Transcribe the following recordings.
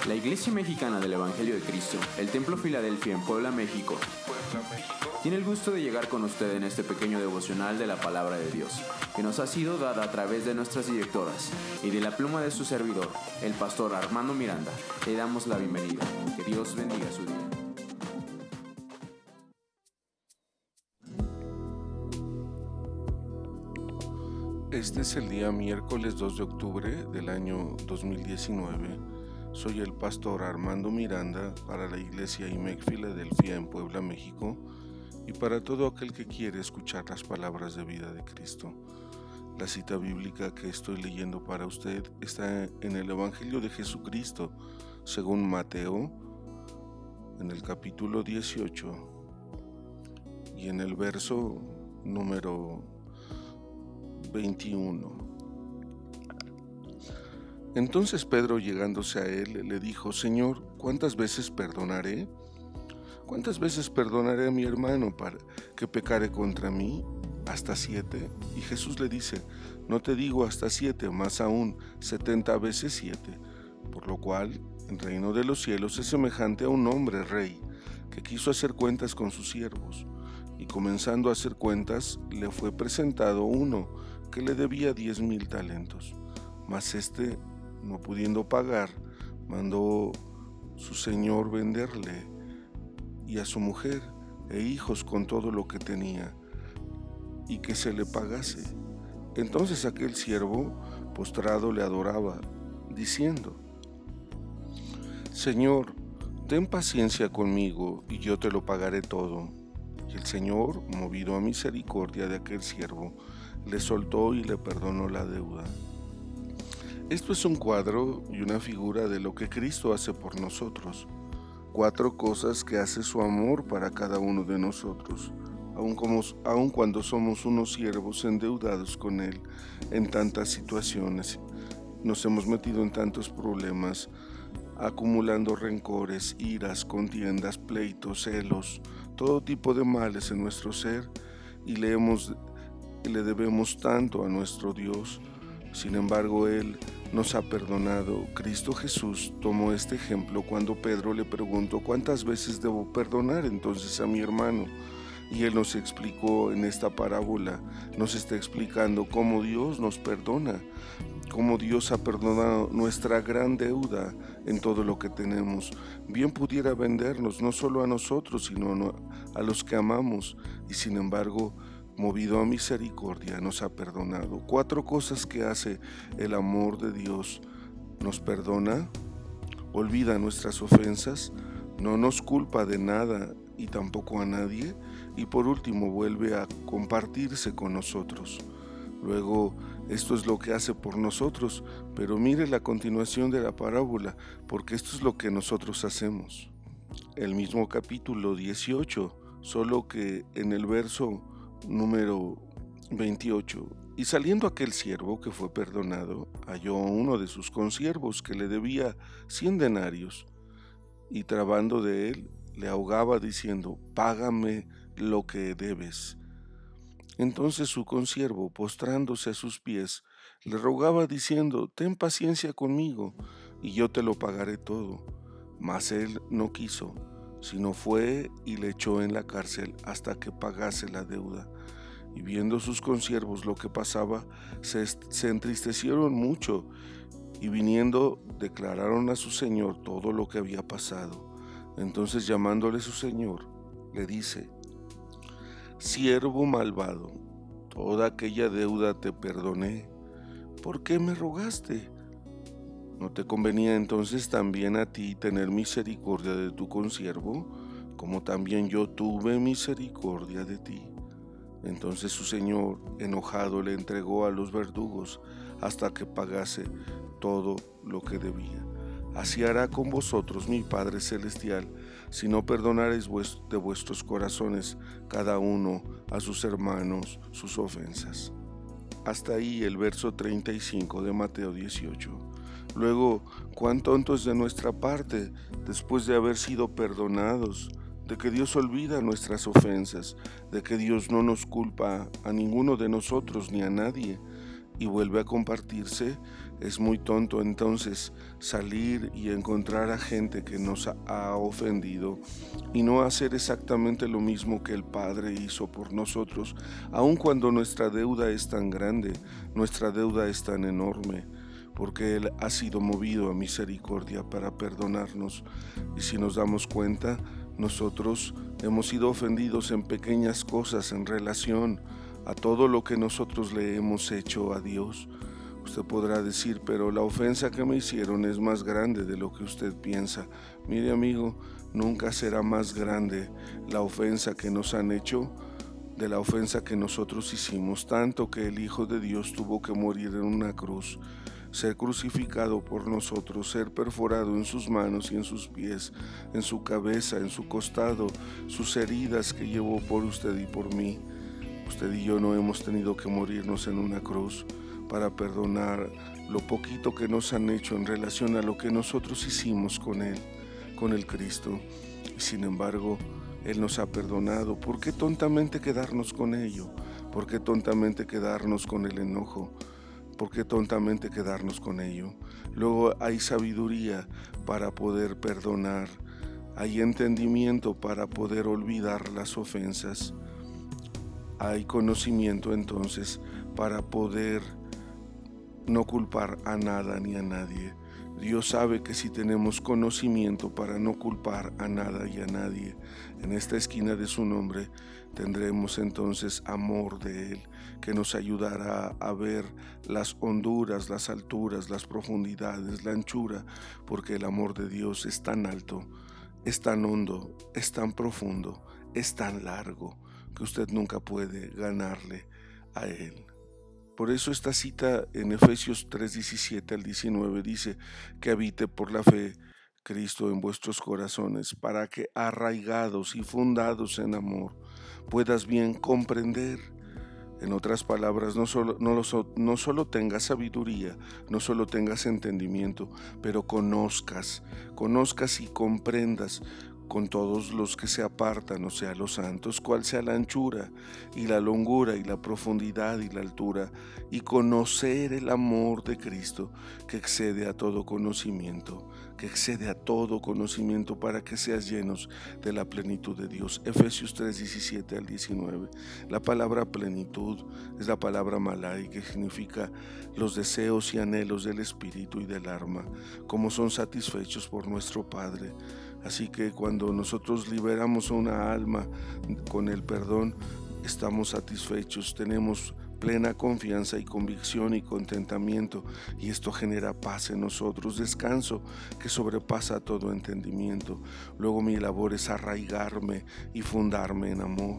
La Iglesia Mexicana del Evangelio de Cristo, el Templo Filadelfia en Puebla, México, tiene el gusto de llegar con usted en este pequeño devocional de la Palabra de Dios, que nos ha sido dada a través de nuestras directoras y de la pluma de su servidor, el pastor Armando Miranda. Le damos la bienvenida. Que Dios bendiga su día. Este es el día miércoles 2 de octubre del año 2019. Soy el pastor Armando Miranda para la Iglesia IMEC Filadelfia en Puebla, México, y para todo aquel que quiere escuchar las palabras de vida de Cristo. La cita bíblica que estoy leyendo para usted está en el Evangelio de Jesucristo, según Mateo, en el capítulo 18, y en el verso número 21. Entonces Pedro, llegándose a él, le dijo: Señor, ¿cuántas veces perdonaré? ¿Cuántas veces perdonaré a mi hermano para que pecare contra mí? ¿Hasta 7? Y Jesús le dice: No te digo hasta 7, más aún 70 veces 7. Por lo cual, el reino de los cielos es semejante a un hombre rey que quiso hacer cuentas con sus siervos. Y comenzando a hacer cuentas, le fue presentado uno que le debía 10,000 talentos. Mas éste, no pudiendo pagar, mandó su señor venderle y a su mujer e hijos con todo lo que tenía, y que se le pagase. Entonces aquel siervo, postrado, le adoraba, diciendo: Señor, ten paciencia conmigo, y yo te lo pagaré todo. Y el Señor, movido a misericordia de aquel siervo, le soltó y le perdonó la deuda. Esto es un cuadro y una figura de lo que Cristo hace por nosotros. 4 cosas que hace su amor para cada uno de nosotros, aun cuando somos unos siervos endeudados con Él en tantas situaciones. Nos hemos metido en tantos problemas, acumulando rencores, iras, contiendas, pleitos, celos, todo tipo de males en nuestro ser, y le debemos tanto a nuestro Dios. Sin embargo, Él nos ha perdonado. Cristo Jesús tomó este ejemplo cuando Pedro le preguntó: ¿cuántas veces debo perdonar entonces a mi hermano? Y Él nos explicó en esta parábola, nos está explicando cómo Dios nos perdona, cómo Dios ha perdonado nuestra gran deuda en todo lo que tenemos. Bien pudiera vendernos, no solo a nosotros, sino a los que amamos, y sin embargo, movido a misericordia, nos ha perdonado. 4 cosas que hace el amor de Dios: nos perdona, olvida nuestras ofensas, no nos culpa de nada y tampoco a nadie, y por último vuelve a compartirse con nosotros. Luego, esto es lo que hace por nosotros, pero mire la continuación de la parábola, porque esto es lo que nosotros hacemos. El mismo capítulo 18, solo que en el verso número 28. Y saliendo aquel siervo que fue perdonado, halló a uno de sus consiervos que le debía 100 denarios, y trabando de él, le ahogaba diciendo: Págame lo que debes. Entonces su consiervo, postrándose a sus pies, le rogaba diciendo: Ten paciencia conmigo, y yo te lo pagaré todo. Mas él no quiso, sino fue y le echó en la cárcel hasta que pagase la deuda. Y viendo sus consiervos lo que pasaba, se entristecieron mucho, y viniendo declararon a su señor todo lo que había pasado. Entonces, llamándole su señor, le dice: Siervo malvado, toda aquella deuda te perdoné. ¿Por qué me rogaste? ¿No te convenía entonces también a ti tener misericordia de tu consiervo, como también yo tuve misericordia de ti? Entonces su señor, enojado, le entregó a los verdugos hasta que pagase todo lo que debía. Así hará con vosotros mi Padre Celestial, si no perdonareis de vuestros corazones cada uno a sus hermanos sus ofensas. Hasta ahí el verso 35 de Mateo 18. Luego, cuán tonto es de nuestra parte, después de haber sido perdonados, de que Dios olvida nuestras ofensas, de que Dios no nos culpa a ninguno de nosotros ni a nadie. y vuelve a compartirse, es muy tonto entonces salir y encontrar a gente que nos ha ofendido y no hacer exactamente lo mismo que el Padre hizo por nosotros, aun cuando nuestra deuda es tan grande, nuestra deuda es tan enorme, porque Él ha sido movido a misericordia para perdonarnos. Y si nos damos cuenta, nosotros hemos sido ofendidos en pequeñas cosas en relación a todo lo que nosotros le hemos hecho a Dios. Usted podrá decir, pero la ofensa que me hicieron es más grande de lo que usted piensa. Mire, amigo, nunca será más grande la ofensa que nos han hecho de la ofensa que nosotros hicimos, tanto que el Hijo de Dios tuvo que morir en una cruz, ser crucificado por nosotros, ser perforado en sus manos y en sus pies, en su cabeza, en su costado, sus heridas que llevó por usted y por mí. Usted y yo no hemos tenido que morirnos en una cruz para perdonar lo poquito que nos han hecho en relación a lo que nosotros hicimos con Él, con el Cristo. Y sin embargo, Él nos ha perdonado. ¿Por qué tontamente quedarnos con ello? ¿Por qué tontamente quedarnos con el enojo? ¿Por qué tontamente quedarnos con ello? Luego hay sabiduría para poder perdonar. Hay entendimiento para poder olvidar las ofensas. Hay conocimiento entonces para poder no culpar a nada ni a nadie. Dios sabe que si tenemos conocimiento para no culpar a nada y a nadie, en esta esquina de su nombre tendremos entonces amor de Él, que nos ayudará a ver las honduras, las alturas, las profundidades, la anchura, porque el amor de Dios es tan alto, es tan hondo, es tan profundo, es tan largo, que usted nunca puede ganarle a Él. Por eso esta cita en Efesios 3:17 al 19 dice que habite por la fe Cristo en vuestros corazones, para que arraigados y fundados en amor puedas bien comprender. En otras palabras, no solo tengas sabiduría, no solo tengas entendimiento, pero conozcas y comprendas con todos los que se apartan, o sea, los santos, cuál sea la anchura y la longura y la profundidad y la altura, y conocer el amor de Cristo que excede a todo conocimiento, para que seas llenos de la plenitud de Dios. Efesios 3:17 al 19. La palabra plenitud es la palabra malay, que significa los deseos y anhelos del espíritu y del alma, como son satisfechos por nuestro Padre. Así que cuando nosotros liberamos a una alma con el perdón, estamos satisfechos, tenemos plena confianza y convicción y contentamiento, y esto genera paz en nosotros, descanso que sobrepasa todo entendimiento. Luego mi labor es arraigarme y fundarme en amor.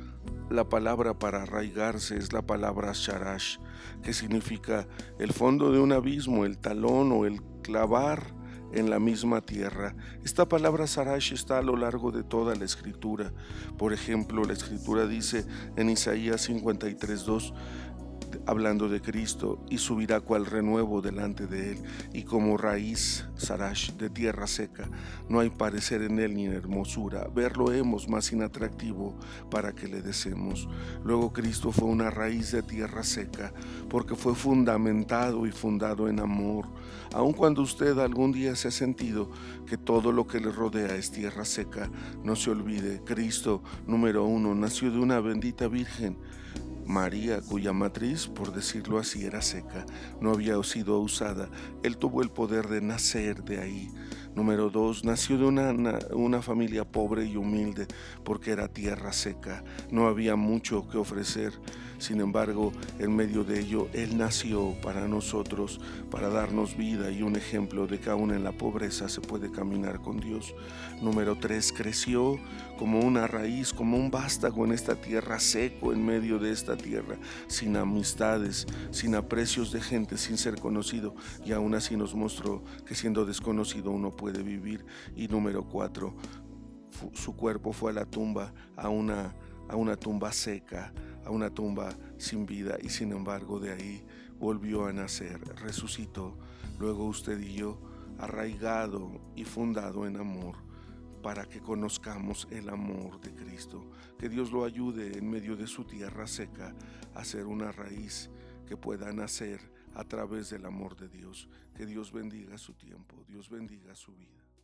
La palabra para arraigarse es la palabra sharash, que significa el fondo de un abismo, el talón o el clavar en la misma tierra. Esta palabra sharash está a lo largo de toda la escritura. Por ejemplo, la escritura dice en Isaías 53:2, hablando de Cristo, y subirá cual renuevo delante de él, y como raíz, Sarash, de tierra seca. No hay parecer en él ni en hermosura. Verlo hemos más inatractivo para que le deseemos. Luego Cristo fue una raíz de tierra seca, porque fue fundamentado y fundado en amor. Aun cuando usted algún día se ha sentido que todo lo que le rodea es tierra seca, no se olvide, Cristo, número 1, nació de una bendita virgen, María, cuya matriz, por decirlo así, era seca, no había sido usada. Él tuvo el poder de nacer de ahí. Número 2, nació de una familia pobre y humilde, porque era tierra seca, no había mucho que ofrecer. Sin embargo, en medio de ello, Él nació para nosotros, para darnos vida y un ejemplo de que aún en la pobreza se puede caminar con Dios. Número 3, creció como una raíz, como un vástago en esta tierra, seco en medio de esta tierra, sin amistades, sin aprecios de gente, sin ser conocido, y aún así nos mostró que siendo desconocido uno puede vivir. Y número 4, su cuerpo fue a la tumba, a una tumba seca, a una tumba sin vida, y sin embargo de ahí volvió a nacer, resucitó. Luego usted y yo, arraigado y fundado en amor, para que conozcamos el amor de Cristo. Que Dios lo ayude en medio de su tierra seca a ser una raíz que pueda nacer a través del amor de Dios. Que Dios bendiga su tiempo, Dios bendiga su vida.